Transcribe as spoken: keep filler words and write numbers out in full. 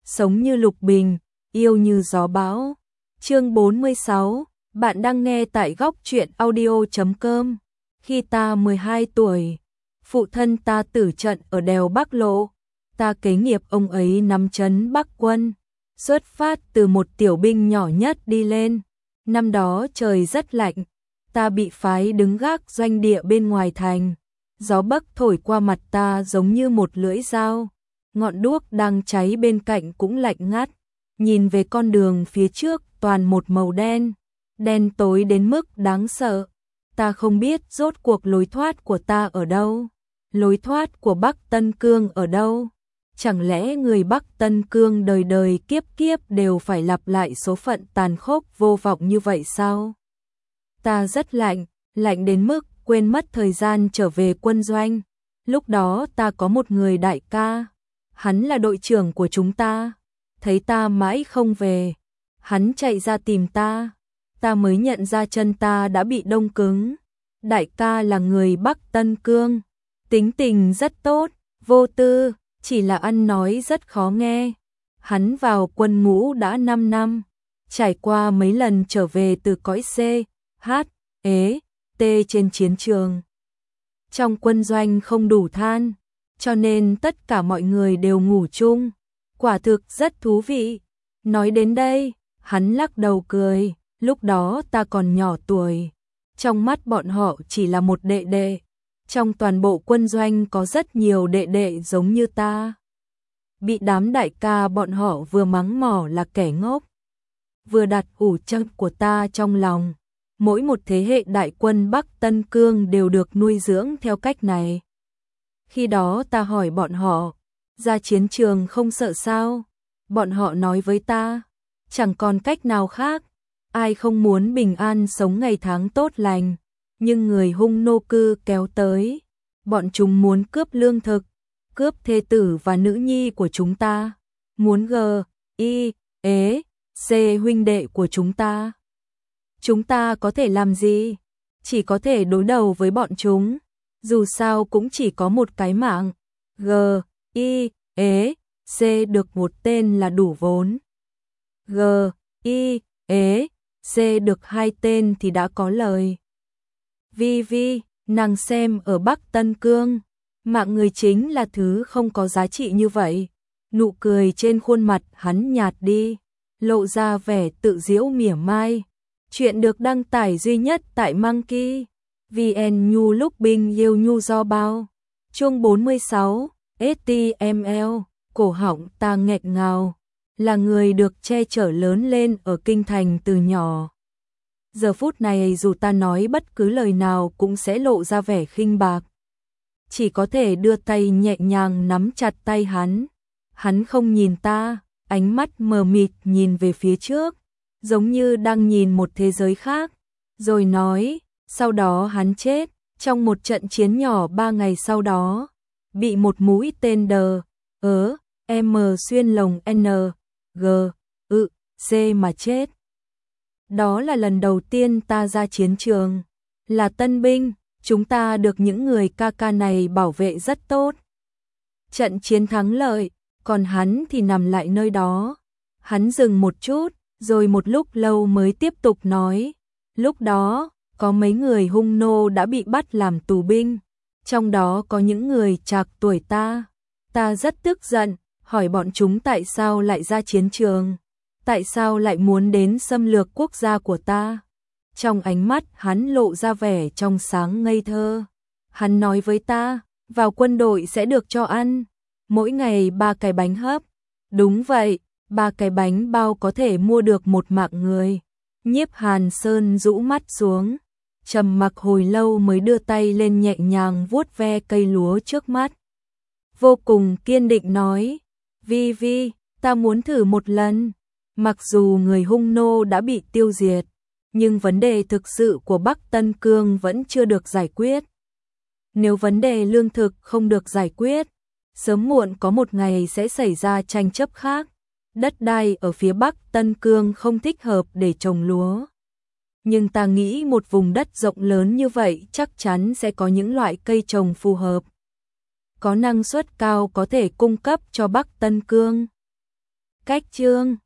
sống như lục bình, yêu như gió bão. Chương bốn mươi sáu, bạn đang nghe tại góc truyện audio chấm com. Khi ta mười hai tuổi, phụ thân ta tử trận ở đèo Bắc Lộ, ta kế nghiệp ông ấy nắm trấn Bắc quân, xuất phát từ một tiểu binh nhỏ nhất đi lên. Năm đó trời rất lạnh, ta bị phái đứng gác doanh địa bên ngoài thành. Gió bắc thổi qua mặt ta giống như một lưỡi dao, ngọn đuốc đang cháy bên cạnh cũng lạnh ngắt. Nhìn về con đường phía trước toàn một màu đen, đen tối đến mức đáng sợ. Ta không biết rốt cuộc lối thoát của ta ở đâu, lối thoát của Bắc Tân Cương ở đâu. Chẳng lẽ người Bắc Tân Cương đời đời kiếp kiếp đều phải lặp lại số phận tàn khốc vô vọng như vậy sao? Ta rất lạnh, lạnh đến mức quên mất thời gian trở về quân doanh. Lúc đó ta có một người đại ca, hắn là đội trưởng của chúng ta. Thấy ta mãi không về, hắn chạy ra tìm ta, ta mới nhận ra chân ta đã bị đông cứng. Đại ca là người Bắc Tân Cương, tính tình rất tốt, vô tư, chỉ là ăn nói rất khó nghe. Hắn vào quân ngũ đã năm năm, trải qua mấy lần trở về từ cõi C, H, E, T trên chiến trường. Trong quân doanh không đủ than, cho nên tất cả mọi người đều ngủ chung. Quả thực rất thú vị. Nói đến đây, hắn lắc đầu cười, lúc đó ta còn nhỏ tuổi. Trong mắt bọn họ chỉ là một đệ đệ. Trong toàn bộ quân doanh có rất nhiều đệ đệ giống như ta. Bị đám đại ca bọn họ vừa mắng mỏ là kẻ ngốc, vừa đặt ủ chân của ta trong lòng. Mỗi một thế hệ đại quân Bắc Tân Cương đều được nuôi dưỡng theo cách này. Khi đó ta hỏi bọn họ, ra chiến trường không sợ sao? Bọn họ nói với ta, chẳng còn cách nào khác. Ai không muốn bình an sống ngày tháng tốt lành, nhưng người hung nô cư kéo tới. Bọn chúng muốn cướp lương thực, cướp thê tử và nữ nhi của chúng ta, muốn G, I, E, C huynh đệ của chúng ta. Chúng ta có thể làm gì? Chỉ có thể đối đầu với bọn chúng. Dù sao cũng chỉ có một cái mạng. G, I, E, C được một tên là đủ vốn. G, I, E, C được hai tên thì đã có lời. Vi Vi, nàng xem ở Bắc Tân Cương, mạng người chính là thứ không có giá trị như vậy. Nụ cười trên khuôn mặt hắn nhạt đi, lộ ra vẻ tự giễu mỉa mai. Chuyện được đăng tải duy nhất tại Monkey vê en Nhu lúc binh yêu nhu do bao. Chương bốn mươi sáu, ét tê em lờ, cổ họng ta nghẹn ngào, là người được che chở lớn lên ở kinh thành từ nhỏ. Giờ phút này dù ta nói bất cứ lời nào cũng sẽ lộ ra vẻ khinh bạc. Chỉ có thể đưa tay nhẹ nhàng nắm chặt tay hắn. Hắn không nhìn ta, ánh mắt mờ mịt nhìn về phía trước, giống như đang nhìn một thế giới khác. Rồi nói, sau đó hắn chết, trong một trận chiến nhỏ ba ngày sau đó, bị một mũi tên đờ, ớ, M xuyên lồng N, G, ự, C mà chết. Đó là lần đầu tiên ta ra chiến trường. Là tân binh, chúng ta được những người ca ca này bảo vệ rất tốt. Trận chiến thắng lợi, còn hắn thì nằm lại nơi đó. Hắn dừng một chút, rồi một lúc lâu mới tiếp tục nói. Lúc đó, có mấy người hung nô đã bị bắt làm tù binh. Trong đó có những người trạc tuổi ta. Ta rất tức giận, hỏi bọn chúng tại sao lại ra chiến trường. Tại sao lại muốn đến xâm lược quốc gia của ta? Trong ánh mắt hắn lộ ra vẻ trong sáng ngây thơ. Hắn nói với ta, vào quân đội sẽ được cho ăn. Mỗi ngày ba cái bánh hấp. Đúng vậy, ba cái bánh bao có thể mua được một mạng người. Nhiếp Hàn Sơn rũ mắt xuống, trầm mặc hồi lâu mới đưa tay lên nhẹ nhàng vuốt ve cây lúa trước mắt. Vô cùng kiên định nói, Vi Vi, ta muốn thử một lần. Mặc dù người hung nô đã bị tiêu diệt, nhưng vấn đề thực sự của Bắc Tân Cương vẫn chưa được giải quyết. Nếu vấn đề lương thực không được giải quyết, sớm muộn có một ngày sẽ xảy ra tranh chấp khác. Đất đai ở phía Bắc Tân Cương không thích hợp để trồng lúa. Nhưng ta nghĩ một vùng đất rộng lớn như vậy chắc chắn sẽ có những loại cây trồng phù hợp, có năng suất cao có thể cung cấp cho Bắc Tân Cương. Cách chương